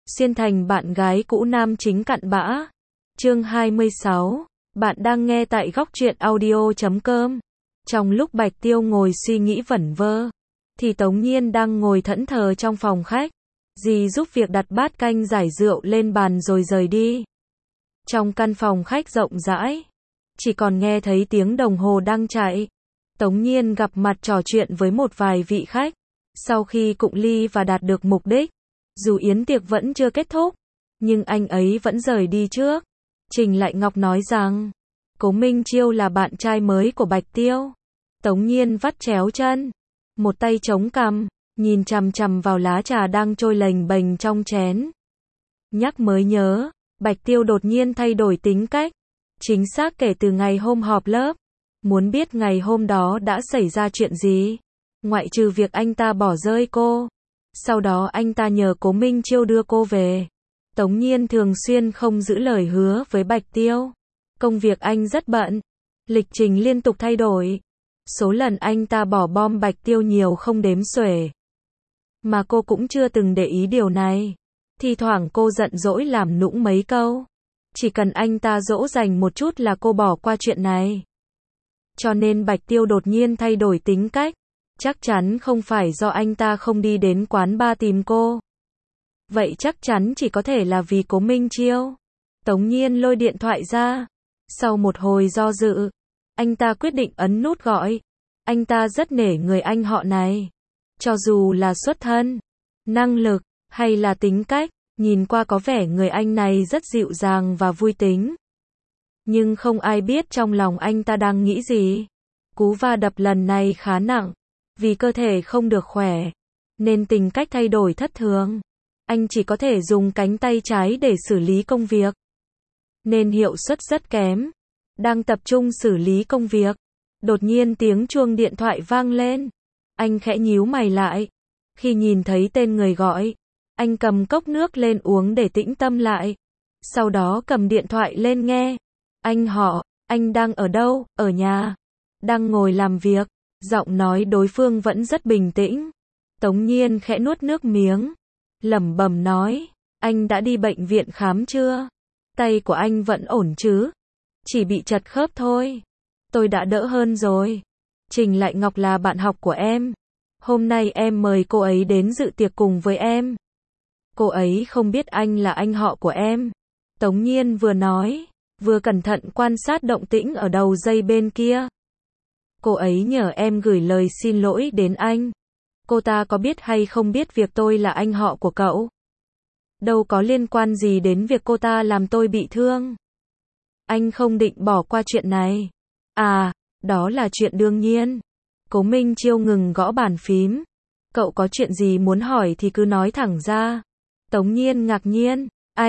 Xuyên thành bạn gái cũ nam chính cặn bã. Chương 26. Bạn đang nghe tại góc truyện audio.com. Trong lúc Bạch Tiêu ngồi suy nghĩ vẩn vơ, thì Tống Nhiên đang ngồi thẫn thờ trong phòng khách. Dì giúp việc đặt bát canh giải rượu lên bàn rồi rời đi. Trong căn phòng khách rộng rãi, chỉ còn nghe thấy tiếng đồng hồ đang chạy. Tống Nhiên gặp mặt trò chuyện với một vài vị khách. Sau khi cụng ly và đạt được mục đích, dù yến tiệc vẫn chưa kết thúc, nhưng anh ấy vẫn rời đi trước. Trình Lại Ngọc nói rằng, Cố Minh Chiêu là bạn trai mới của Bạch Tiêu. Tống Nhiên vắt chéo chân, một tay chống cằm, nhìn chằm chằm vào lá trà đang trôi lềnh bềnh trong chén. Nhắc mới nhớ, Bạch Tiêu đột nhiên thay đổi tính cách. Chính xác kể từ ngày hôm họp lớp. Muốn biết ngày hôm đó đã xảy ra chuyện gì? Ngoại trừ việc anh ta bỏ rơi cô, sau đó anh ta nhờ Cố Minh Chiêu đưa cô về. Tống Nhiên thường xuyên không giữ lời hứa với Bạch Tiêu. Công việc anh rất bận, lịch trình liên tục thay đổi. Số lần anh ta bỏ bom Bạch Tiêu nhiều không đếm xuể. Mà cô cũng chưa từng để ý điều này. Thi thoảng cô giận dỗi làm nũng mấy câu. Chỉ cần anh ta dỗ dành một chút là cô bỏ qua chuyện này. Cho nên Bạch Tiêu đột nhiên thay đổi tính cách. Chắc chắn không phải do anh ta không đi đến quán bar tìm cô. Vậy chắc chắn chỉ có thể là vì Cố Minh Chiêu. Tống Nhiên lôi điện thoại ra. Sau một hồi do dự, anh ta quyết định ấn nút gọi. Anh ta rất nể người anh họ này. Cho dù là xuất thân, năng lực, hay là tính cách, nhìn qua có vẻ người anh này rất dịu dàng và vui tính. Nhưng không ai biết trong lòng anh ta đang nghĩ gì. Cú va đập lần này khá nặng. Vì cơ thể không được khỏe, nên tính cách thay đổi thất thường. Anh chỉ có thể dùng cánh tay trái để xử lý công việc, nên hiệu suất rất kém. Đang tập trung xử lý công việc, đột nhiên tiếng chuông điện thoại vang lên. Anh khẽ nhíu mày lại. Khi nhìn thấy tên người gọi, anh cầm cốc nước lên uống để tĩnh tâm lại. Sau đó cầm điện thoại lên nghe. Anh họ, anh đang ở đâu? Ở nhà. Đang ngồi làm việc. Giọng nói đối phương vẫn rất bình tĩnh. Tống Nhiên khẽ nuốt nước miếng, lẩm bẩm nói, anh đã đi bệnh viện khám chưa? Tay của anh vẫn ổn chứ? Chỉ bị trật khớp thôi. Tôi đã đỡ hơn rồi. Trình Lại Ngọc là bạn học của em. Hôm nay em mời cô ấy đến dự tiệc cùng với em. Cô ấy không biết anh là anh họ của em. Tống Nhiên vừa nói, vừa cẩn thận quan sát động tĩnh ở đầu dây bên kia. Cô ấy nhờ em gửi lời xin lỗi đến anh. Cô ta có biết hay không biết việc tôi là anh họ của cậu? Đâu có liên quan gì đến việc cô ta làm tôi bị thương. Anh không định bỏ qua chuyện này. À, đó là chuyện đương nhiên. Cố Minh Chiêu ngừng gõ bàn phím. Cậu có chuyện gì muốn hỏi thì cứ nói thẳng ra. Tống Nhiên ngạc nhiên.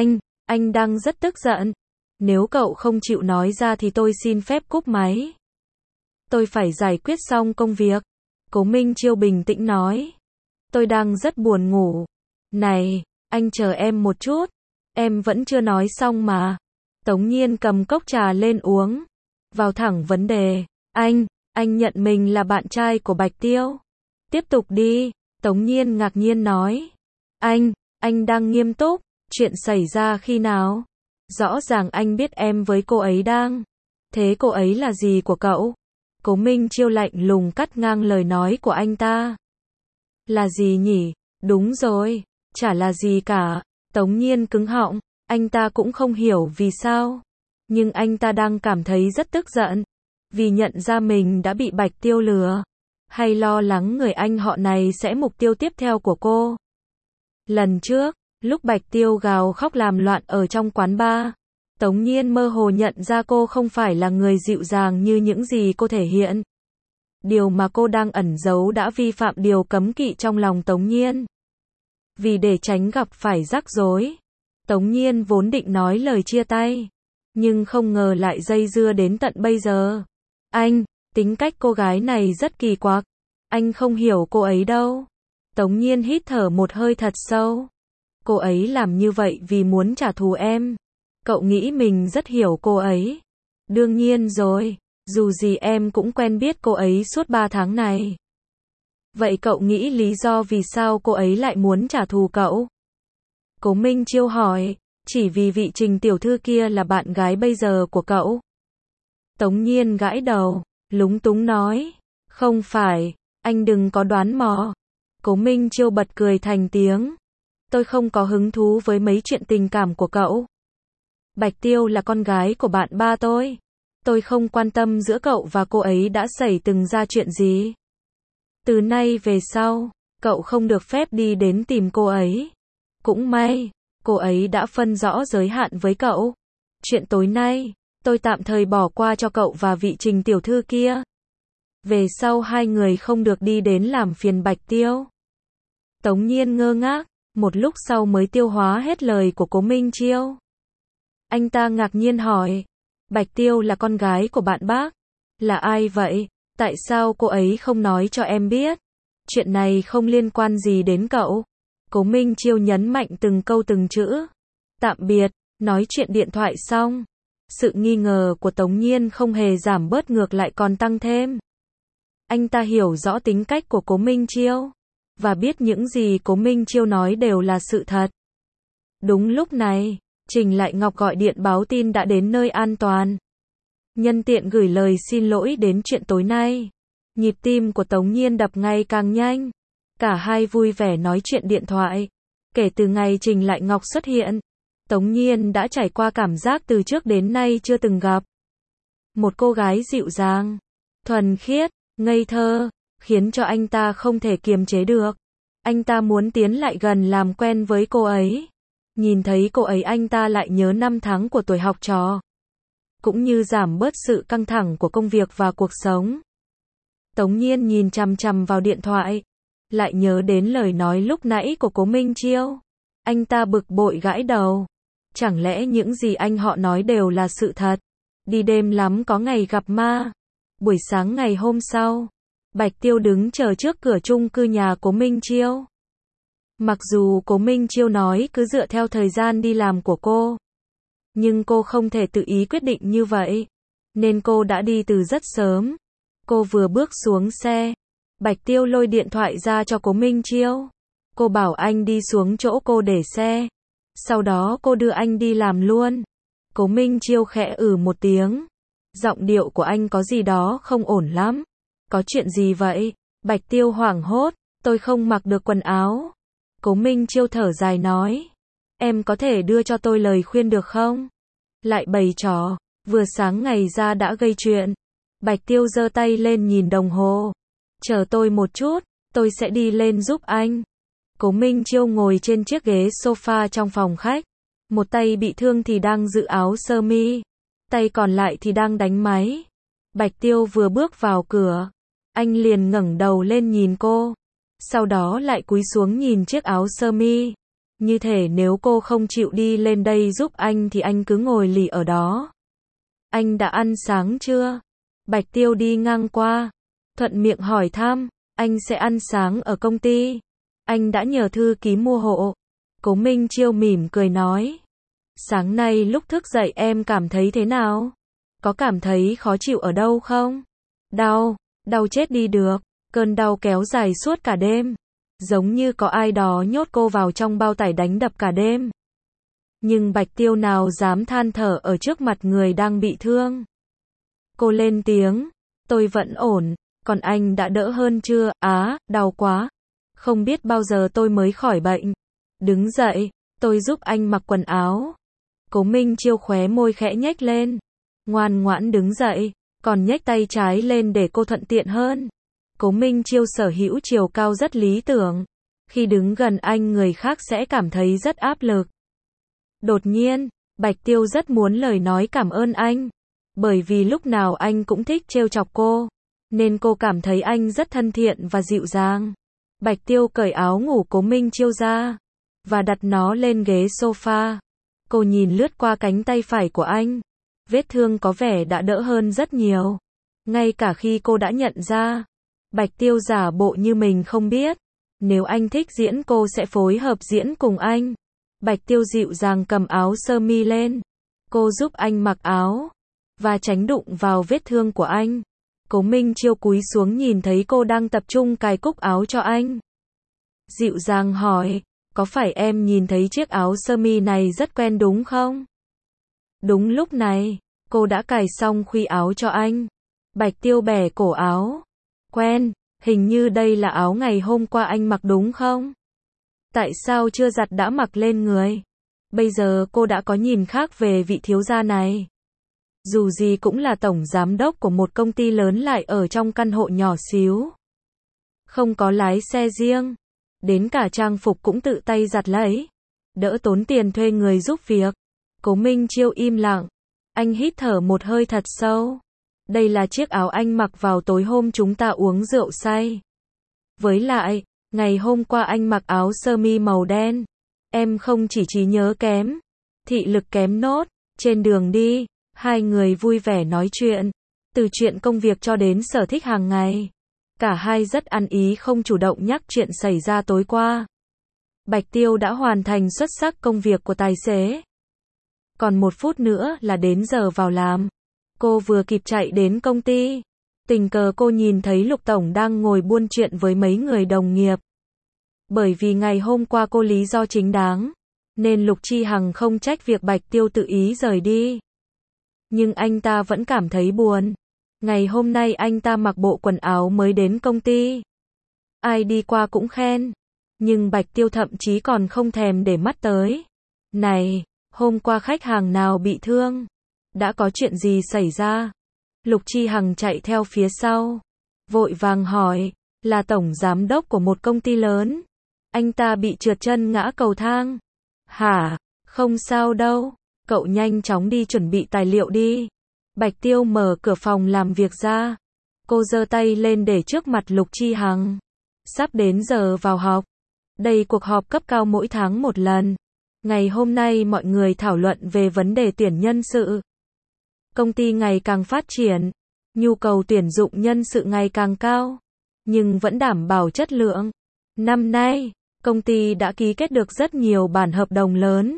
Anh đang rất tức giận. Nếu cậu không chịu nói ra thì tôi xin phép cúp máy. Tôi phải giải quyết xong công việc. Cố Minh Chiêu bình tĩnh nói. Tôi đang rất buồn ngủ. Này, anh chờ em một chút. Em vẫn chưa nói xong mà. Tống Nhiên cầm cốc trà lên uống. Vào thẳng vấn đề. Anh nhận mình là bạn trai của Bạch Tiêu. Tiếp tục đi. Tống Nhiên ngạc nhiên nói. Anh đang nghiêm túc. Chuyện xảy ra khi nào? Rõ ràng anh biết em với cô ấy đang. Thế cô ấy là gì của cậu? Cố Minh Chiêu lạnh lùng cắt ngang lời nói của anh ta. Là gì nhỉ? Đúng rồi, chả là gì cả. Tống Nhiên cứng họng, anh ta cũng không hiểu vì sao. Nhưng anh ta đang cảm thấy rất tức giận. Vì nhận ra mình đã bị Bạch Tiêu lừa. Hay lo lắng người anh họ này sẽ mục tiêu tiếp theo của cô. Lần trước, lúc Bạch Tiêu gào khóc làm loạn ở trong quán bar, Tống Nhiên mơ hồ nhận ra cô không phải là người dịu dàng như những gì cô thể hiện. Điều mà cô đang ẩn giấu đã vi phạm điều cấm kỵ trong lòng Tống Nhiên. Vì để tránh gặp phải rắc rối, Tống Nhiên vốn định nói lời chia tay, nhưng không ngờ lại dây dưa đến tận bây giờ. Tính cách cô gái này rất kỳ quặc. Anh không hiểu cô ấy đâu. Tống Nhiên hít thở một hơi thật sâu. Cô ấy làm như vậy vì muốn trả thù em. Cậu nghĩ mình rất hiểu cô ấy. Đương nhiên rồi, dù gì em cũng quen biết cô ấy suốt 3 tháng này. Vậy cậu nghĩ lý do vì sao cô ấy lại muốn trả thù cậu? Cố Minh Chiêu hỏi, chỉ vì vị Trình tiểu thư kia là bạn gái bây giờ của cậu? Tống Nhiên gãi đầu, lúng túng nói, không phải, anh đừng có đoán mò. Cố Minh Chiêu bật cười thành tiếng, tôi không có hứng thú với mấy chuyện tình cảm của cậu. Bạch Tiêu là con gái của bạn ba tôi không quan tâm giữa cậu và cô ấy đã xảy từng ra chuyện gì. Từ nay về sau, cậu không được phép đi đến tìm cô ấy. Cũng may, cô ấy đã phân rõ giới hạn với cậu. Chuyện tối nay, tôi tạm thời bỏ qua cho cậu và vị Trình tiểu thư kia. Về sau hai người không được đi đến làm phiền Bạch Tiêu. Tống Nhiên ngơ ngác, một lúc sau mới tiêu hóa hết lời của Cố Minh Chiêu. Anh ta ngạc nhiên hỏi, Bạch Tiêu là con gái của bạn bác? Là ai vậy? Tại sao cô ấy không nói cho em biết? Chuyện này không liên quan gì đến cậu. Cố Minh Chiêu nhấn mạnh từng câu từng chữ. Tạm biệt, nói chuyện điện thoại xong. Sự nghi ngờ của Tống Nhiên không hề giảm bớt, ngược lại còn tăng thêm. Anh ta hiểu rõ tính cách của Cố Minh Chiêu, và biết những gì Cố Minh Chiêu nói đều là sự thật. Đúng lúc này, Trình Lại Ngọc gọi điện báo tin đã đến nơi an toàn. Nhân tiện gửi lời xin lỗi đến chuyện tối nay. Nhịp tim của Tống Nhiên đập ngày càng nhanh. Cả hai vui vẻ nói chuyện điện thoại. Kể từ ngày Trình Lại Ngọc xuất hiện, Tống Nhiên đã trải qua cảm giác từ trước đến nay chưa từng gặp. Một cô gái dịu dàng, thuần khiết, ngây thơ, khiến cho anh ta không thể kiềm chế được. Anh ta muốn tiến lại gần làm quen với cô ấy. Nhìn thấy cô ấy anh ta lại nhớ năm tháng của tuổi học trò. Cũng như giảm bớt sự căng thẳng của công việc và cuộc sống. Tống Nhiên nhìn chằm chằm vào điện thoại. Lại nhớ đến lời nói lúc nãy của Cố Minh Chiêu. Anh ta bực bội gãi đầu. Chẳng lẽ những gì anh họ nói đều là sự thật? Đi đêm lắm có ngày gặp ma. Buổi sáng ngày hôm sau, Bạch Tiêu đứng chờ trước cửa chung cư nhà Cố Minh Chiêu. Mặc dù Cố Minh Chiêu nói cứ dựa theo thời gian đi làm của cô, nhưng cô không thể tự ý quyết định như vậy, nên cô đã đi từ rất sớm. Cô vừa bước xuống xe, Bạch Tiêu lôi điện thoại ra cho Cố Minh Chiêu. Cô bảo anh đi xuống chỗ cô để xe. Sau đó cô đưa anh đi làm luôn. Cố Minh Chiêu khẽ một tiếng. Giọng điệu của anh có gì đó không ổn lắm. Có chuyện gì vậy? Bạch Tiêu hoảng hốt. Tôi không mặc được quần áo. Cố Minh Chiêu thở dài nói. Em có thể đưa cho tôi lời khuyên được không? Lại bày trò. Vừa sáng ngày ra đã gây chuyện. Bạch Tiêu giơ tay lên nhìn đồng hồ. Chờ tôi một chút, tôi sẽ đi lên giúp anh. Cố Minh Chiêu ngồi trên chiếc ghế sofa trong phòng khách. Một tay bị thương thì đang giữ áo sơ mi. Tay còn lại thì đang đánh máy. Bạch Tiêu vừa bước vào cửa. Anh liền ngẩng đầu lên nhìn cô. Sau đó lại cúi xuống nhìn chiếc áo sơ mi. Như thể nếu cô không chịu đi lên đây giúp anh thì anh cứ ngồi lì ở đó. Anh đã ăn sáng chưa? Bạch Tiêu đi ngang qua. Thuận miệng hỏi thăm. Anh sẽ ăn sáng ở công ty. Anh đã nhờ thư ký mua hộ. Cố Minh Chiêu mỉm cười nói. Sáng nay lúc thức dậy em cảm thấy thế nào? Có cảm thấy khó chịu ở đâu không? Đau chết đi được. Cơn đau kéo dài suốt cả đêm. Giống như có ai đó nhốt cô vào trong bao tải đánh đập cả đêm. Nhưng Bạch Tiêu nào dám than thở ở trước mặt người đang bị thương. Cô lên tiếng. Tôi vẫn ổn. Còn anh đã đỡ hơn chưa? Đau quá. Không biết bao giờ tôi mới khỏi bệnh. Đứng dậy, tôi giúp anh mặc quần áo. Cố Minh Chiêu khóe môi khẽ nhếch lên. Ngoan ngoãn đứng dậy, còn nhếch tay trái lên để cô thuận tiện hơn. Cố Minh Chiêu sở hữu chiều cao rất lý tưởng. Khi đứng gần anh người khác sẽ cảm thấy rất áp lực. Đột nhiên, Bạch Tiêu rất muốn lời nói cảm ơn anh. Bởi vì lúc nào anh cũng thích trêu chọc cô. Nên cô cảm thấy anh rất thân thiện và dịu dàng. Bạch Tiêu cởi áo ngủ Cố Minh Chiêu ra. Và đặt nó lên ghế sofa. Cô nhìn lướt qua cánh tay phải của anh. Vết thương có vẻ đã đỡ hơn rất nhiều. Ngay cả khi cô đã nhận ra. Bạch Tiêu giả bộ như mình không biết. Nếu anh thích diễn cô sẽ phối hợp diễn cùng anh. Bạch Tiêu dịu dàng cầm áo sơ mi lên. Cô giúp anh mặc áo. Và tránh đụng vào vết thương của anh. Cố Minh Chiêu cúi xuống nhìn thấy cô đang tập trung cài cúc áo cho anh. Dịu dàng hỏi. có phải em nhìn thấy chiếc áo sơ mi này rất quen đúng không? Đúng lúc này, cô đã cài xong khuy áo cho anh. Bạch Tiêu bẻ cổ áo. Quen, hình như đây là áo ngày hôm qua anh mặc đúng không? Tại sao chưa giặt đã mặc lên người? Bây giờ cô đã có nhìn khác về vị thiếu gia này. Dù gì cũng là tổng giám đốc của một công ty lớn lại ở trong căn hộ nhỏ xíu. Không có lái xe riêng. Đến cả trang phục cũng tự tay giặt lấy. Đỡ tốn tiền thuê người giúp việc. Cố Minh Chiêu im lặng. Anh hít thở một hơi thật sâu. Đây là chiếc áo anh mặc vào tối hôm chúng ta uống rượu say. Với lại, ngày hôm qua anh mặc áo sơ mi màu đen. Em không chỉ trí nhớ kém, thị lực kém nốt. Trên đường đi, hai người vui vẻ nói chuyện. Từ chuyện công việc cho đến sở thích hàng ngày. Cả hai rất ăn ý không chủ động nhắc chuyện xảy ra tối qua. Bạch Tiêu đã hoàn thành xuất sắc công việc của tài xế. Còn 1 phút nữa là đến giờ vào làm. Cô vừa kịp chạy đến công ty. Tình cờ cô nhìn thấy Lục Tổng đang ngồi buôn chuyện với mấy người đồng nghiệp. Bởi vì ngày hôm qua cô lý do chính đáng, nên Lục Chi Hằng không trách việc Bạch Tiêu tự ý rời đi. Nhưng anh ta vẫn cảm thấy buồn. Ngày hôm nay anh ta mặc bộ quần áo mới đến công ty. Ai đi qua cũng khen. Nhưng Bạch Tiêu thậm chí còn không thèm để mắt tới. Này, hôm qua khách hàng nào bị thương? Đã có chuyện gì xảy ra? Lục Chi Hằng chạy theo phía sau. Vội vàng hỏi, là tổng giám đốc của một công ty lớn. Anh ta bị trượt chân ngã cầu thang. Hả? Không sao đâu. Cậu nhanh chóng đi chuẩn bị tài liệu đi. Bạch Tiêu mở cửa phòng làm việc ra. Cô giơ tay lên để trước mặt Lục Chi Hằng. Sắp đến giờ vào họp. Đây cuộc họp cấp cao mỗi tháng một lần. Ngày hôm nay mọi người thảo luận về vấn đề tuyển nhân sự. Công ty ngày càng phát triển, nhu cầu tuyển dụng nhân sự ngày càng cao, nhưng vẫn đảm bảo chất lượng. Năm nay, công ty đã ký kết được rất nhiều bản hợp đồng lớn.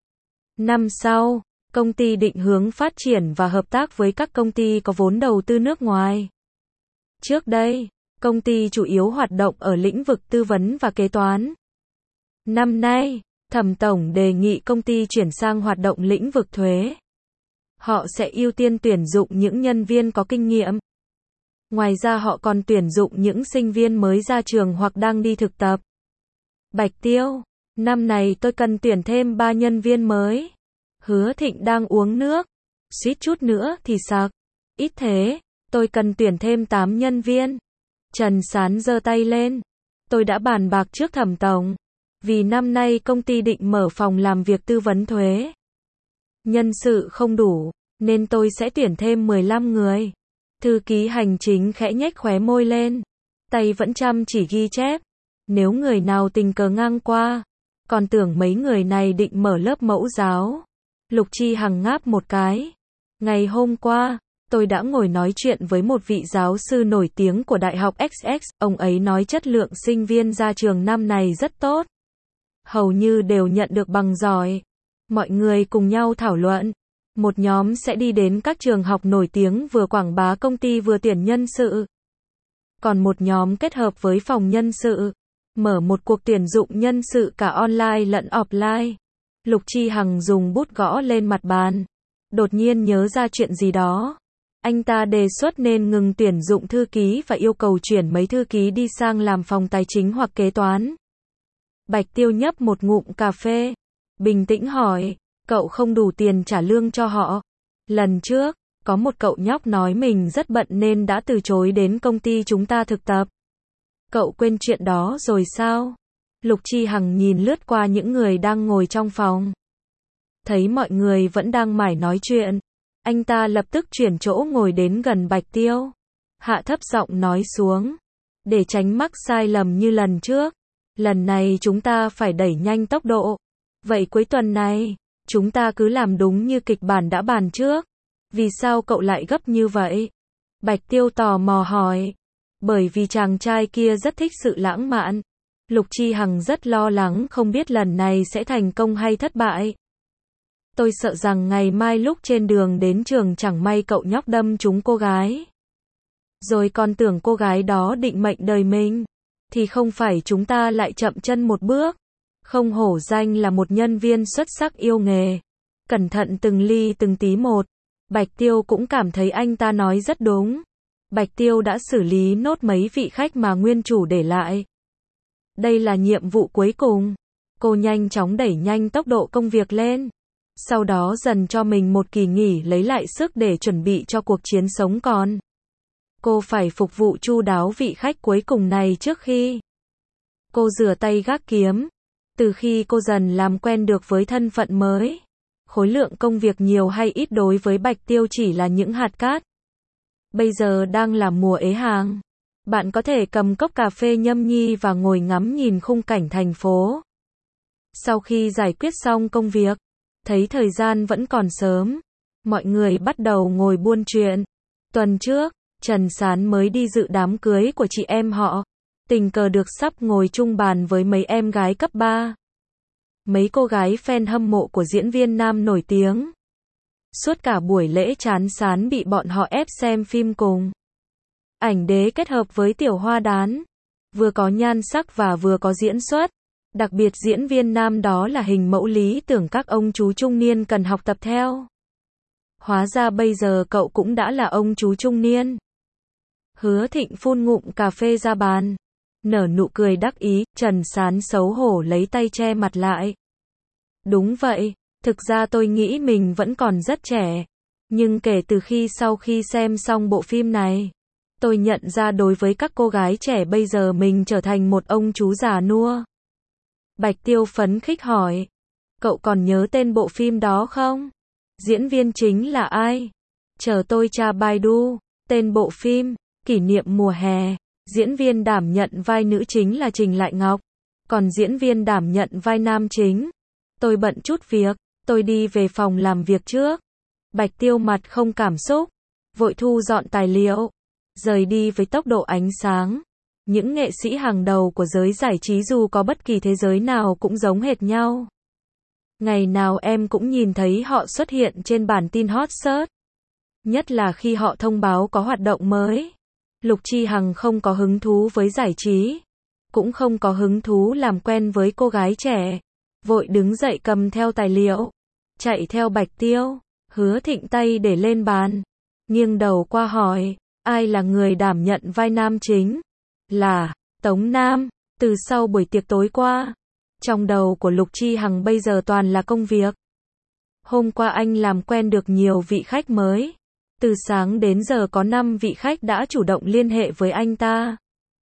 Năm sau, công ty định hướng phát triển và hợp tác với các công ty có vốn đầu tư nước ngoài. Trước đây, công ty chủ yếu hoạt động ở lĩnh vực tư vấn và kế toán. Năm nay, Thẩm Tổng đề nghị công ty chuyển sang hoạt động lĩnh vực thuế. Họ sẽ ưu tiên tuyển dụng những nhân viên có kinh nghiệm. Ngoài ra họ còn tuyển dụng những sinh viên mới ra trường hoặc đang đi thực tập. Bạch Tiêu, năm này tôi cần tuyển thêm 3 nhân viên mới. Hứa Thịnh đang uống nước. Suýt chút nữa thì sặc. Ít thế, tôi cần tuyển thêm 8 nhân viên. Trần Sán giơ tay lên. Tôi đã bàn bạc trước Thẩm Tổng. Vì năm nay công ty định mở phòng làm việc tư vấn thuế. Nhân sự không đủ, nên tôi sẽ tuyển thêm 15 người. Thư ký hành chính khẽ nhếch khóe môi lên. Tay vẫn chăm chỉ ghi chép. Nếu người nào tình cờ ngang qua, còn tưởng mấy người này định mở lớp mẫu giáo. Lục Chi Hằng ngáp một cái. Ngày hôm qua, tôi đã ngồi nói chuyện với một vị giáo sư nổi tiếng của Đại học XX. Ông ấy nói chất lượng sinh viên ra trường năm này rất tốt. Hầu như đều nhận được bằng giỏi. Mọi người cùng nhau thảo luận. Một nhóm sẽ đi đến các trường học nổi tiếng vừa quảng bá công ty vừa tuyển nhân sự. Còn một nhóm kết hợp với phòng nhân sự, mở một cuộc tuyển dụng nhân sự cả online lẫn offline. Lục Chi Hằng dùng bút gõ lên mặt bàn. Đột nhiên nhớ ra chuyện gì đó. Anh ta đề xuất nên ngừng tuyển dụng thư ký và yêu cầu chuyển mấy thư ký đi sang làm phòng tài chính hoặc kế toán. Bạch Tiêu nhấp một ngụm cà phê. Bình tĩnh hỏi, cậu không đủ tiền trả lương cho họ. Lần trước, có một cậu nhóc nói mình rất bận nên đã từ chối đến công ty chúng ta thực tập. Cậu quên chuyện đó rồi sao? Lục Chi Hằng nhìn lướt qua những người đang ngồi trong phòng. Thấy mọi người vẫn đang mải nói chuyện. Anh ta lập tức chuyển chỗ ngồi đến gần Bạch Tiêu. Hạ thấp giọng nói xuống. Để tránh mắc sai lầm như lần trước. Lần này chúng ta phải đẩy nhanh tốc độ. Vậy cuối tuần này, chúng ta cứ làm đúng như kịch bản đã bàn trước. Vì sao cậu lại gấp như vậy? Bạch Tiêu tò mò hỏi. Bởi vì chàng trai kia rất thích sự lãng mạn. Lục Chi Hằng rất lo lắng không biết lần này sẽ thành công hay thất bại. Tôi sợ rằng ngày mai lúc trên đường đến trường chẳng may cậu nhóc đâm trúng cô gái. Rồi còn tưởng cô gái đó định mệnh đời mình. Thì không phải chúng ta lại chậm chân một bước. Không hổ danh là một nhân viên xuất sắc yêu nghề. Cẩn thận từng ly từng tí một. Bạch Tiêu cũng cảm thấy anh ta nói rất đúng. Bạch Tiêu đã xử lý nốt mấy vị khách mà nguyên chủ để lại. Đây là nhiệm vụ cuối cùng. Cô nhanh chóng đẩy nhanh tốc độ công việc lên. Sau đó dần cho mình một kỳ nghỉ lấy lại sức để chuẩn bị cho cuộc chiến sống còn. Cô phải phục vụ chu đáo vị khách cuối cùng này trước khi cô rửa tay gác kiếm. Từ khi cô dần làm quen được với thân phận mới, khối lượng công việc nhiều hay ít đối với Bạch Tiêu chỉ là những hạt cát. Bây giờ đang là mùa ế hàng. Bạn có thể cầm cốc cà phê nhâm nhi và ngồi ngắm nhìn khung cảnh thành phố. Sau khi giải quyết xong công việc, thấy thời gian vẫn còn sớm, mọi người bắt đầu ngồi buôn chuyện. Tuần trước, Trần Sán mới đi dự đám cưới của chị em họ. Tình cờ được sắp ngồi chung bàn với mấy em gái cấp 3. Mấy cô gái fan hâm mộ của diễn viên nam nổi tiếng. Suốt cả buổi lễ Trần Sán bị bọn họ ép xem phim cùng. Ảnh đế kết hợp với tiểu hoa đán. Vừa có nhan sắc và vừa có diễn xuất. Đặc biệt diễn viên nam đó là hình mẫu lý tưởng các ông chú trung niên cần học tập theo. Hóa ra bây giờ cậu cũng đã là ông chú trung niên. Hứa Thịnh phun ngụm cà phê ra bàn. Nở nụ cười đắc ý, Trần Sán xấu hổ lấy tay che mặt lại. Đúng vậy, thực ra tôi nghĩ mình vẫn còn rất trẻ. Nhưng kể từ sau khi xem xong bộ phim này, tôi nhận ra đối với các cô gái trẻ bây giờ mình trở thành một ông chú già nua. Bạch Tiêu phấn khích hỏi. Cậu còn nhớ tên bộ phim đó không? Diễn viên chính là ai? Chờ tôi tra Baidu. Tên bộ phim, Kỷ niệm mùa hè. Diễn viên đảm nhận vai nữ chính là Trình Lại Ngọc. Còn diễn viên đảm nhận vai nam chính. Tôi bận chút việc, tôi đi về phòng làm việc trước. Bạch Tiêu mặt không cảm xúc, vội thu dọn tài liệu, rời đi với tốc độ ánh sáng. Những nghệ sĩ hàng đầu của giới giải trí dù có bất kỳ thế giới nào cũng giống hệt nhau. Ngày nào em cũng nhìn thấy họ xuất hiện trên bản tin hot search. Nhất là khi họ thông báo có hoạt động mới. Lục Chi Hằng không có hứng thú với giải trí, cũng không có hứng thú làm quen với cô gái trẻ. Vội đứng dậy cầm theo tài liệu, chạy theo Bạch Tiêu. Hứa Thịnh tay để lên bàn, nghiêng đầu qua hỏi, ai là người đảm nhận vai nam chính? Là Tống Nam. Từ sau buổi tiệc tối qua, trong đầu của Lục Chi Hằng bây giờ toàn là công việc. Hôm qua anh làm quen được nhiều vị khách mới. Từ sáng đến giờ có 5 vị khách đã chủ động liên hệ với anh ta.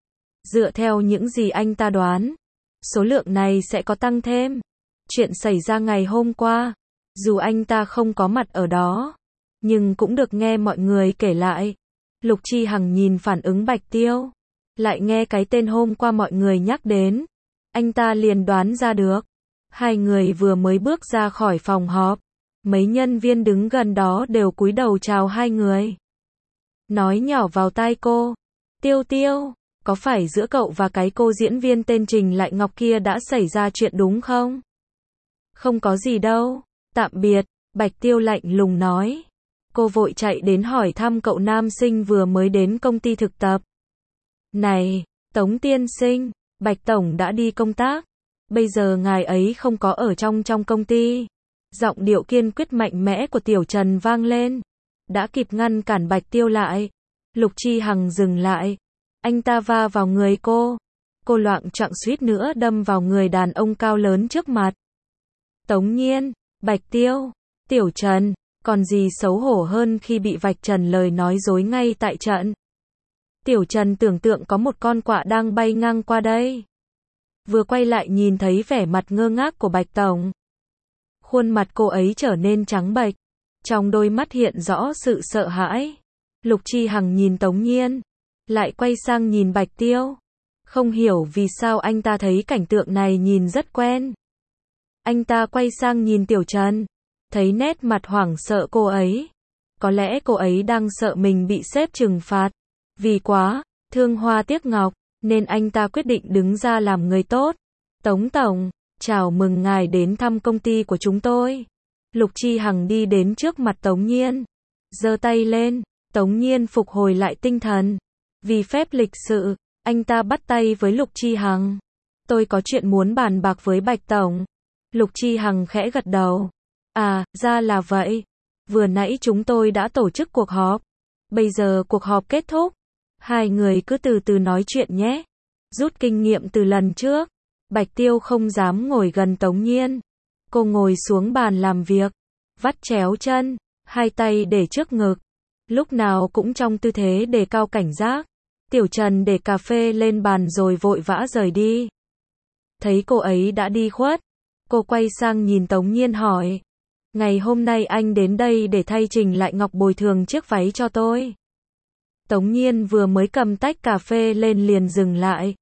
Dựa theo những gì anh ta đoán, số lượng này sẽ có tăng thêm. Chuyện xảy ra ngày hôm qua, dù anh ta không có mặt ở đó, nhưng cũng được nghe mọi người kể lại. Lục Chi Hằng nhìn phản ứng Bạch Tiêu, lại nghe cái tên hôm qua mọi người nhắc đến. Anh ta liền đoán ra được. Hai người vừa mới bước ra khỏi phòng họp, mấy nhân viên đứng gần đó đều cúi đầu chào hai người. Nói nhỏ vào tai cô, Tiêu Tiêu, có phải giữa cậu và cái cô diễn viên tên Trình Lại Ngọc kia đã xảy ra chuyện đúng không? Không có gì đâu, tạm biệt, Bạch Tiêu lạnh lùng nói. Cô vội chạy đến hỏi thăm cậu nam sinh vừa mới đến công ty thực tập. Này, Tống tiên sinh, Bạch Tổng đã đi công tác. Bây giờ ngài ấy không có ở trong công ty. Giọng điệu kiên quyết mạnh mẽ của Tiểu Trần vang lên. Đã kịp ngăn cản Bạch Tiêu lại. Lục Chi Hằng dừng lại. Anh ta va vào người cô. Cô loạng choạng suýt nữa đâm vào người đàn ông cao lớn trước mặt. Tống Nhiên, Bạch Tiêu, Tiểu Trần, còn gì xấu hổ hơn khi bị vạch trần lời nói dối ngay tại trận. Tiểu Trần tưởng tượng có một con quạ đang bay ngang qua đây. Vừa quay lại nhìn thấy vẻ mặt ngơ ngác của Bạch Tổng. Khuôn mặt cô ấy trở nên trắng bệch, trong đôi mắt hiện rõ sự sợ hãi. Lục Chi Hằng nhìn Tống Nhiên, lại quay sang nhìn Bạch Tiêu. Không hiểu vì sao anh ta thấy cảnh tượng này nhìn rất quen. Anh ta quay sang nhìn Tiểu Trần, thấy nét mặt hoảng sợ cô ấy. Có lẽ cô ấy đang sợ mình bị sếp trừng phạt. Vì quá thương hoa tiếc ngọc, nên anh ta quyết định đứng ra làm người tốt. Tống Tổng, chào mừng ngài đến thăm công ty của chúng tôi. Lục Chi Hằng đi đến trước mặt Tống Nhiên, giơ tay lên. Tống Nhiên phục hồi lại tinh thần. Vì phép lịch sự, anh ta bắt tay với Lục Chi Hằng. Tôi có chuyện muốn bàn bạc với Bạch Tổng. Lục Chi Hằng khẽ gật đầu. À, ra là vậy. Vừa nãy chúng tôi đã tổ chức cuộc họp. Bây giờ cuộc họp kết thúc. Hai người cứ từ từ nói chuyện nhé. Rút kinh nghiệm từ lần trước. Bạch Tiêu không dám ngồi gần Tống Nhiên. Cô ngồi xuống bàn làm việc. Vắt chéo chân. Hai tay để trước ngực. Lúc nào cũng trong tư thế đề cao cảnh giác. Tiểu Trần để cà phê lên bàn rồi vội vã rời đi. Thấy cô ấy đã đi khuất. Cô quay sang nhìn Tống Nhiên hỏi. Ngày hôm nay anh đến đây để thay Trình Lại Ngọc bồi thường chiếc váy cho tôi. Tống Nhiên vừa mới cầm tách cà phê lên liền dừng lại.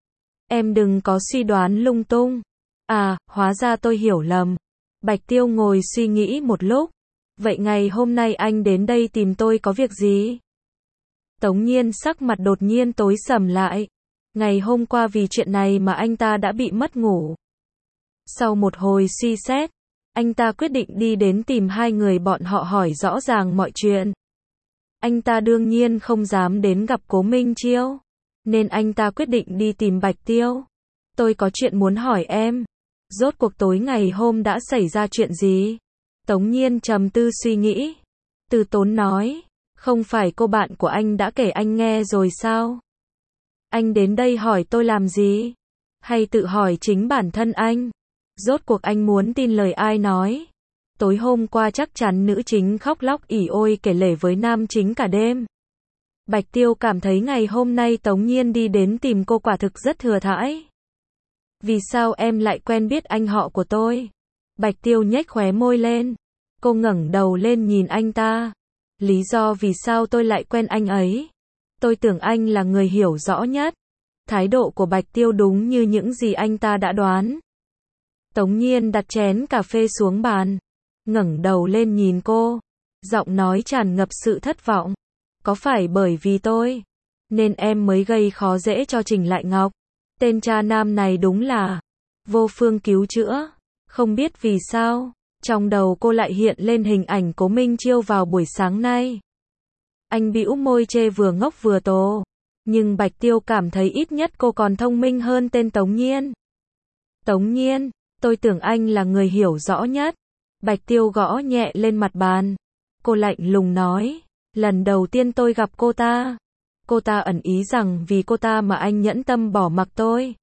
Em đừng có suy đoán lung tung. À, hóa ra tôi hiểu lầm. Bạch Tiêu ngồi suy nghĩ một lúc. Vậy ngày hôm nay anh đến đây tìm tôi có việc gì? Tống Nhiên sắc mặt đột nhiên tối sầm lại. Ngày hôm qua vì chuyện này mà anh ta đã bị mất ngủ. Sau một hồi suy xét, anh ta quyết định đi đến tìm hai người bọn họ hỏi rõ ràng mọi chuyện. Anh ta đương nhiên không dám đến gặp Cố Minh Chiêu, nên anh ta quyết định đi tìm Bạch Tiêu. Tôi có chuyện muốn hỏi em. Rốt cuộc tối ngày hôm đã xảy ra chuyện gì? Tống Nhiên trầm tư suy nghĩ. Từ Tốn nói, không phải cô bạn của anh đã kể anh nghe rồi sao? Anh đến đây hỏi tôi làm gì? Hay tự hỏi chính bản thân anh? Rốt cuộc anh muốn tin lời ai nói? Tối hôm qua chắc chắn nữ chính khóc lóc ỉ ôi kể lể với nam chính cả đêm. Bạch Tiêu cảm thấy ngày hôm nay Tống Nhiên đi đến tìm cô quả thực rất thừa thãi. Vì sao em lại quen biết anh họ của tôi? Bạch Tiêu nhếch khóe môi lên. Cô ngẩng đầu lên nhìn anh ta. Lý do vì sao tôi lại quen anh ấy? Tôi tưởng anh là người hiểu rõ nhất. Thái độ của Bạch Tiêu đúng như những gì anh ta đã đoán. Tống Nhiên đặt chén cà phê xuống bàn. Ngẩng đầu lên nhìn cô. Giọng nói tràn ngập sự thất vọng. Có phải bởi vì tôi nên em mới gây khó dễ cho Trình Lại Ngọc? Tên cha nam này đúng là vô phương cứu chữa. Không biết vì sao, trong đầu cô lại hiện lên hình ảnh Cố Minh Chiêu vào buổi sáng nay. Anh bĩu môi chê vừa ngốc vừa tồ. Nhưng Bạch Tiêu cảm thấy ít nhất cô còn thông minh hơn tên Tống Nhiên. Tống Nhiên, tôi tưởng anh là người hiểu rõ nhất. Bạch Tiêu gõ nhẹ lên mặt bàn. Cô lạnh lùng nói, lần đầu tiên tôi gặp cô ta ẩn ý rằng vì cô ta mà anh nhẫn tâm bỏ mặc tôi.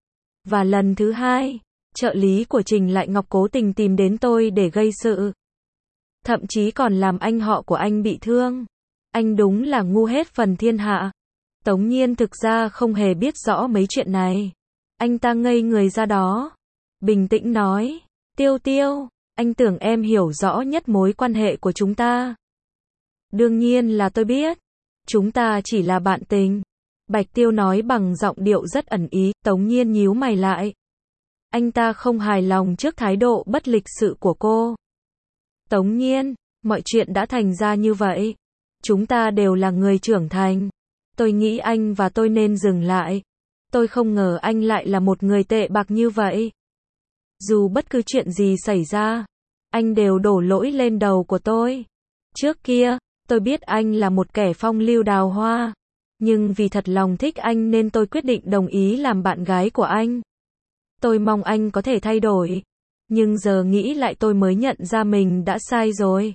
Và lần thứ hai, trợ lý của Trình Lại Ngọc cố tình tìm đến tôi để gây sự. Thậm chí còn làm anh họ của anh bị thương. Anh đúng là ngu hết phần thiên hạ. Tống Nhiên thực ra không hề biết rõ mấy chuyện này. Anh ta ngây người ra đó. Bình tĩnh nói, Tiêu, anh tưởng em hiểu rõ nhất mối quan hệ của chúng ta. Đương nhiên là tôi biết. Chúng ta chỉ là bạn tình. Bạch Tiêu nói bằng giọng điệu rất ẩn ý. Tống Nhiên nhíu mày lại. Anh ta không hài lòng trước thái độ bất lịch sự của cô. Tống Nhiên, mọi chuyện đã thành ra như vậy. Chúng ta đều là người trưởng thành. Tôi nghĩ anh và tôi nên dừng lại. Tôi không ngờ anh lại là một người tệ bạc như vậy. Dù bất cứ chuyện gì xảy ra, anh đều đổ lỗi lên đầu của tôi. Trước kia, tôi biết anh là một kẻ phong lưu đào hoa. Nhưng vì thật lòng thích anh nên tôi quyết định đồng ý làm bạn gái của anh. Tôi mong anh có thể thay đổi. Nhưng giờ nghĩ lại tôi mới nhận ra mình đã sai rồi.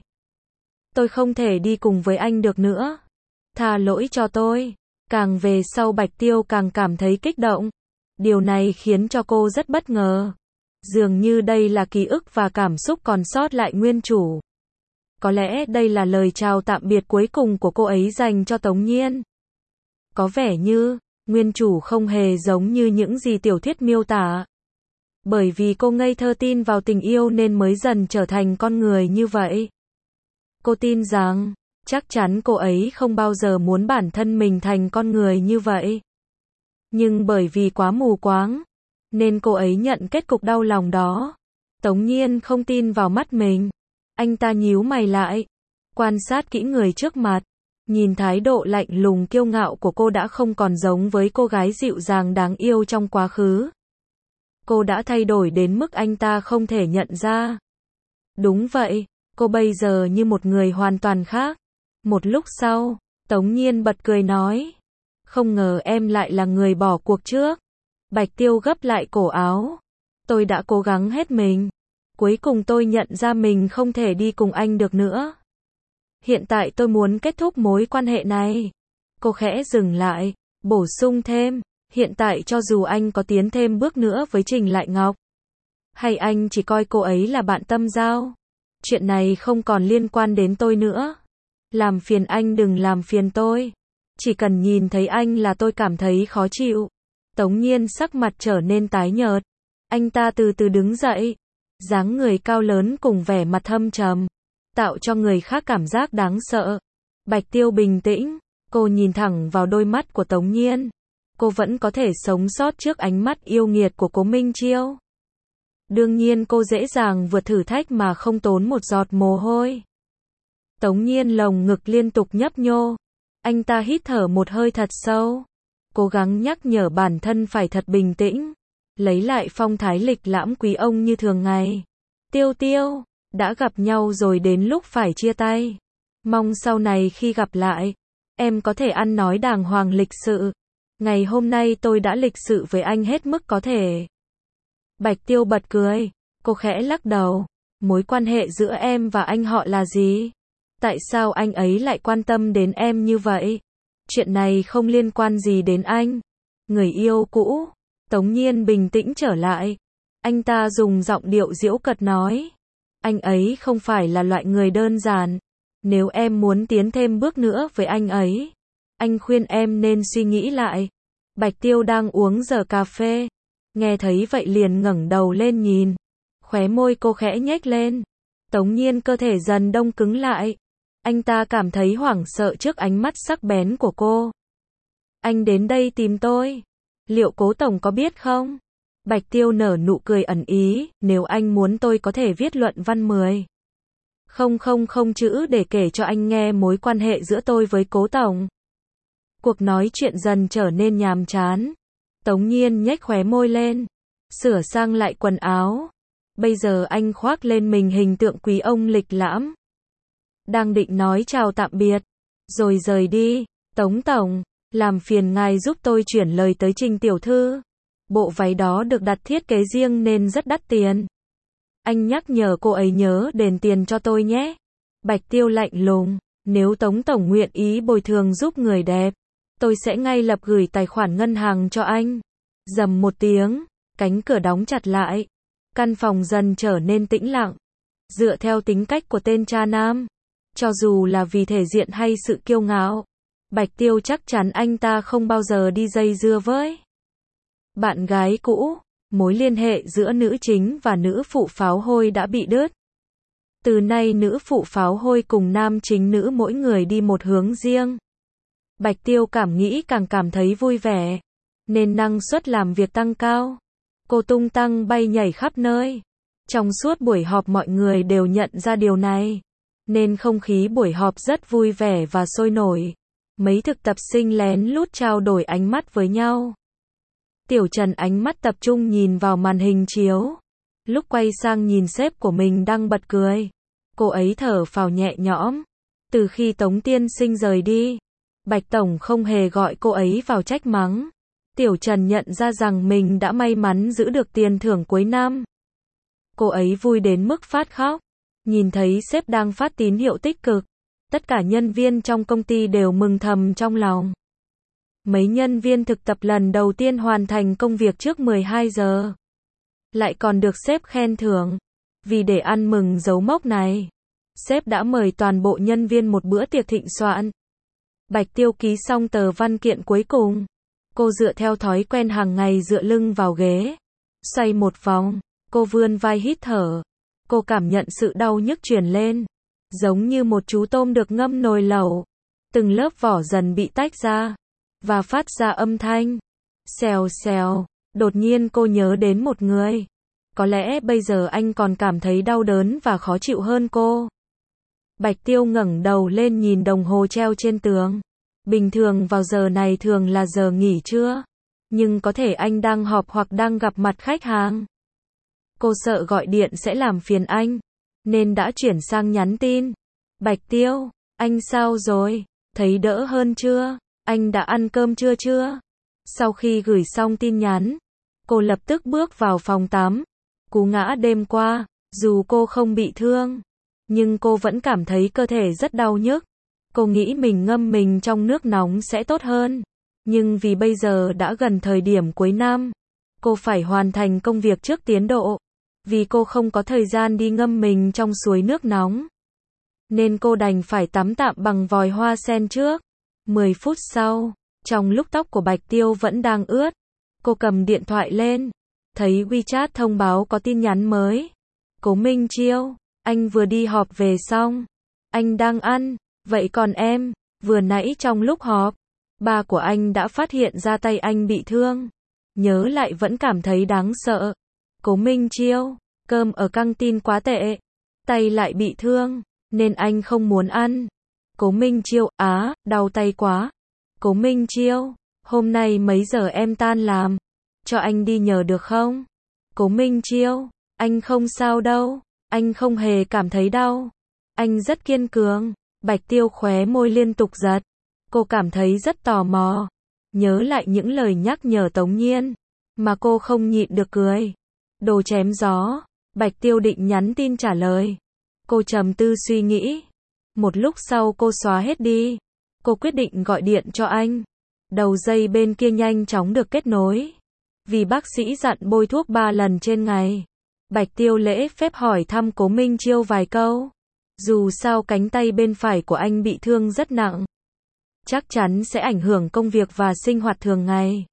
Tôi không thể đi cùng với anh được nữa. Tha lỗi cho tôi. Càng về sau Bạch Tiêu càng cảm thấy kích động. Điều này khiến cho cô rất bất ngờ. Dường như đây là ký ức và cảm xúc còn sót lại nguyên chủ. Có lẽ đây là lời chào tạm biệt cuối cùng của cô ấy dành cho Tống Nhiên. Có vẻ như, nguyên chủ không hề giống như những gì tiểu thuyết miêu tả. Bởi vì cô ngây thơ tin vào tình yêu nên mới dần trở thành con người như vậy. Cô tin rằng, chắc chắn cô ấy không bao giờ muốn bản thân mình thành con người như vậy. Nhưng bởi vì quá mù quáng, nên cô ấy nhận kết cục đau lòng đó. Tống Nhiên không tin vào mắt mình. Anh ta nhíu mày lại, quan sát kỹ người trước mặt. Nhìn thái độ lạnh lùng kiêu ngạo của cô đã không còn giống với cô gái dịu dàng đáng yêu trong quá khứ. Cô đã thay đổi đến mức anh ta không thể nhận ra. Đúng vậy, cô bây giờ như một người hoàn toàn khác. Một lúc sau, Tống Nhiên bật cười nói, không ngờ em lại là người bỏ cuộc trước. Bạch Tiêu gấp lại cổ áo. Tôi đã cố gắng hết mình. Cuối cùng tôi nhận ra mình không thể đi cùng anh được nữa. Hiện tại tôi muốn kết thúc mối quan hệ này. Cô khẽ dừng lại, bổ sung thêm, hiện tại cho dù anh có tiến thêm bước nữa với Trình Lại Ngọc, hay anh chỉ coi cô ấy là bạn tâm giao, chuyện này không còn liên quan đến tôi nữa. Làm phiền anh đừng làm phiền tôi. Chỉ cần nhìn thấy anh là tôi cảm thấy khó chịu. Tống Nhiên sắc mặt trở nên tái nhợt. Anh ta từ từ đứng dậy. Dáng người cao lớn cùng vẻ mặt thâm trầm, tạo cho người khác cảm giác đáng sợ. Bạch Tiêu bình tĩnh. Cô nhìn thẳng vào đôi mắt của Tống Nhiên. Cô vẫn có thể sống sót trước ánh mắt yêu nghiệt của Cố Minh Chiêu. Đương nhiên cô dễ dàng vượt thử thách mà không tốn một giọt mồ hôi. Tống Nhiên lồng ngực liên tục nhấp nhô. Anh ta hít thở một hơi thật sâu. Cố gắng nhắc nhở bản thân phải thật bình tĩnh. Lấy lại phong thái lịch lãm quý ông như thường ngày. Tiêu Tiêu, đã gặp nhau rồi đến lúc phải chia tay. Mong sau này khi gặp lại, em có thể ăn nói đàng hoàng lịch sự. Ngày hôm nay tôi đã lịch sự với anh hết mức có thể. Bạch Tiêu bật cười. Cô khẽ lắc đầu. Mối quan hệ giữa em và anh họ là gì? Tại sao anh ấy lại quan tâm đến em như vậy? Chuyện này không liên quan gì đến anh. Người yêu cũ. Tống Nhiên bình tĩnh trở lại. Anh ta dùng giọng điệu giễu cợt nói. Anh ấy không phải là loại người đơn giản. Nếu em muốn tiến thêm bước nữa với anh ấy, anh khuyên em nên suy nghĩ lại. Bạch Tiêu đang uống giờ cà phê. Nghe thấy vậy liền ngẩng đầu lên nhìn. Khóe môi cô khẽ nhếch lên. Tống Nhiên cơ thể dần đông cứng lại. Anh ta cảm thấy hoảng sợ trước ánh mắt sắc bén của cô. Anh đến đây tìm tôi. Liệu Cố tổng có biết không? Bạch Tiêu nở nụ cười ẩn ý. Nếu anh muốn tôi có thể viết luận văn 10. Không chữ để kể cho anh nghe mối quan hệ giữa tôi với Cố tổng. Cuộc nói chuyện dần trở nên nhàm chán. Tống Nhiên nhếch khóe môi lên. Sửa sang lại quần áo. Bây giờ anh khoác lên mình hình tượng quý ông lịch lãm. Đang định nói chào tạm biệt. Rồi rời đi. Tống tổng, làm phiền ngài giúp tôi chuyển lời tới Trình tiểu thư. Bộ váy đó được đặt thiết kế riêng nên rất đắt tiền. Anh nhắc nhở cô ấy nhớ đền tiền cho tôi nhé. Bạch Tiêu lạnh lùng. Nếu Tống tổng nguyện ý bồi thường giúp người đẹp, tôi sẽ ngay lập gửi tài khoản ngân hàng cho anh. Rầm một tiếng, cánh cửa đóng chặt lại. Căn phòng dần trở nên tĩnh lặng. Dựa theo tính cách của tên cha nam, cho dù là vì thể diện hay sự kiêu ngạo, Bạch Tiêu chắc chắn anh ta không bao giờ đi dây dưa với bạn gái cũ. Mối liên hệ giữa nữ chính và nữ phụ pháo hôi đã bị đứt. Từ nay nữ phụ pháo hôi cùng nam chính nữ mỗi người đi một hướng riêng. Bạch Tiêu càng nghĩ càng cảm thấy vui vẻ, nên năng suất làm việc tăng cao. Cô tung tăng bay nhảy khắp nơi. Trong suốt buổi họp mọi người đều nhận ra điều này, nên không khí buổi họp rất vui vẻ và sôi nổi. Mấy thực tập sinh lén lút trao đổi ánh mắt với nhau. Tiểu Trần ánh mắt tập trung nhìn vào màn hình chiếu. Lúc quay sang nhìn sếp của mình đang bật cười, cô ấy thở phào nhẹ nhõm. Từ khi Tống tiên sinh rời đi, Bạch tổng không hề gọi cô ấy vào trách mắng. Tiểu Trần nhận ra rằng mình đã may mắn giữ được tiền thưởng cuối năm. Cô ấy vui đến mức phát khóc. Nhìn thấy sếp đang phát tín hiệu tích cực, tất cả nhân viên trong công ty đều mừng thầm trong lòng. Mấy nhân viên thực tập lần đầu tiên hoàn thành công việc trước 12 giờ. Lại còn được sếp khen thưởng. Vì để ăn mừng dấu mốc này, sếp đã mời toàn bộ nhân viên một bữa tiệc thịnh soạn. Bạch Tiêu ký xong tờ văn kiện cuối cùng. Cô dựa theo thói quen hàng ngày dựa lưng vào ghế. Xoay một vòng, cô vươn vai hít thở. Cô cảm nhận sự đau nhức truyền lên. Giống như một chú tôm được ngâm nồi lẩu. Từng lớp vỏ dần bị tách ra. Và phát ra âm thanh. Xèo xèo. Đột nhiên cô nhớ đến một người. Có lẽ bây giờ anh còn cảm thấy đau đớn và khó chịu hơn cô. Bạch Tiêu ngẩng đầu lên nhìn đồng hồ treo trên tường. Bình thường vào giờ này thường là giờ nghỉ trưa. Nhưng có thể anh đang họp hoặc đang gặp mặt khách hàng. Cô sợ gọi điện sẽ làm phiền anh, nên đã chuyển sang nhắn tin. Bạch Tiêu, anh sao rồi? Thấy đỡ hơn chưa? Anh đã ăn cơm trưa chưa? Sau khi gửi xong tin nhắn, Cô lập tức bước vào phòng tắm. Cú ngã đêm qua, dù cô không bị thương, nhưng cô vẫn cảm thấy cơ thể rất đau nhức. Cô nghĩ mình ngâm mình trong nước nóng sẽ tốt hơn. Nhưng vì bây giờ đã gần thời điểm cuối năm, cô phải hoàn thành công việc trước tiến độ. Vì cô không có thời gian đi ngâm mình trong suối nước nóng, nên cô đành phải tắm tạm bằng vòi hoa sen trước. 10 phút sau, trong lúc tóc của Bạch Tiêu vẫn đang ướt, cô cầm điện thoại lên, thấy WeChat thông báo có tin nhắn mới. Cố Minh Chiêu, anh vừa đi họp về xong. Anh đang ăn, vậy còn em, vừa nãy trong lúc họp, ba của anh đã phát hiện ra tay anh bị thương. Nhớ lại vẫn cảm thấy đáng sợ. Cố Minh Chiêu, cơm ở căng tin quá tệ, tay lại bị thương, nên anh không muốn ăn. Cố Minh Chiêu, đau tay quá. Cố Minh Chiêu, hôm nay mấy giờ em tan làm? Cho anh đi nhờ được không? Cố Minh Chiêu, anh không sao đâu, anh không hề cảm thấy đau. Anh rất kiên cường. Bạch Tiêu khóe môi liên tục giật. Cô cảm thấy rất tò mò. Nhớ lại những lời nhắc nhở Tống Nhiên, mà cô không nhịn được cười. Đồ chém gió. Bạch Tiêu định nhắn tin trả lời. Cô trầm tư suy nghĩ. Một lúc sau cô xóa hết đi. Cô quyết định gọi điện cho anh. Đầu dây bên kia nhanh chóng được kết nối. Vì bác sĩ dặn bôi thuốc 3 lần trên ngày, Bạch Tiêu lễ phép hỏi thăm Cố Minh Chiêu vài câu. Dù sao cánh tay bên phải của anh bị thương rất nặng, chắc chắn sẽ ảnh hưởng công việc và sinh hoạt thường ngày.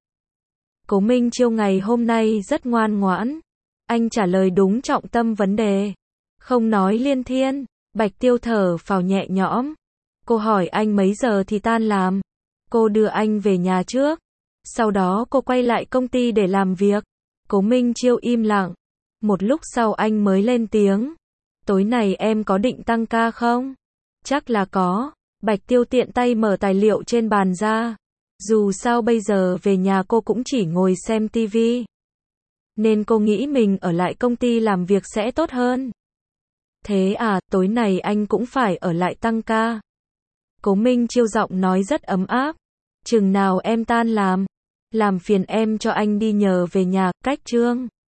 Cố Minh Chiêu ngày hôm nay rất ngoan ngoãn. Anh trả lời đúng trọng tâm vấn đề, không nói liên thiên. Bạch Tiêu thở phào nhẹ nhõm. Cô hỏi anh mấy giờ thì tan làm. Cô đưa anh về nhà trước. Sau đó cô quay lại công ty để làm việc. Cố Minh Chiêu im lặng. Một lúc sau anh mới lên tiếng. Tối này em có định tăng ca không? Chắc là có. Bạch Tiêu tiện tay mở tài liệu trên bàn ra. Dù sao bây giờ về nhà cô cũng chỉ ngồi xem tivi, nên cô nghĩ mình ở lại công ty làm việc sẽ tốt hơn. Thế tối nay anh cũng phải ở lại tăng ca. Cố Minh Chiêu giọng nói rất ấm áp. Chừng nào em tan làm phiền em cho anh đi nhờ về nhà, cách Trương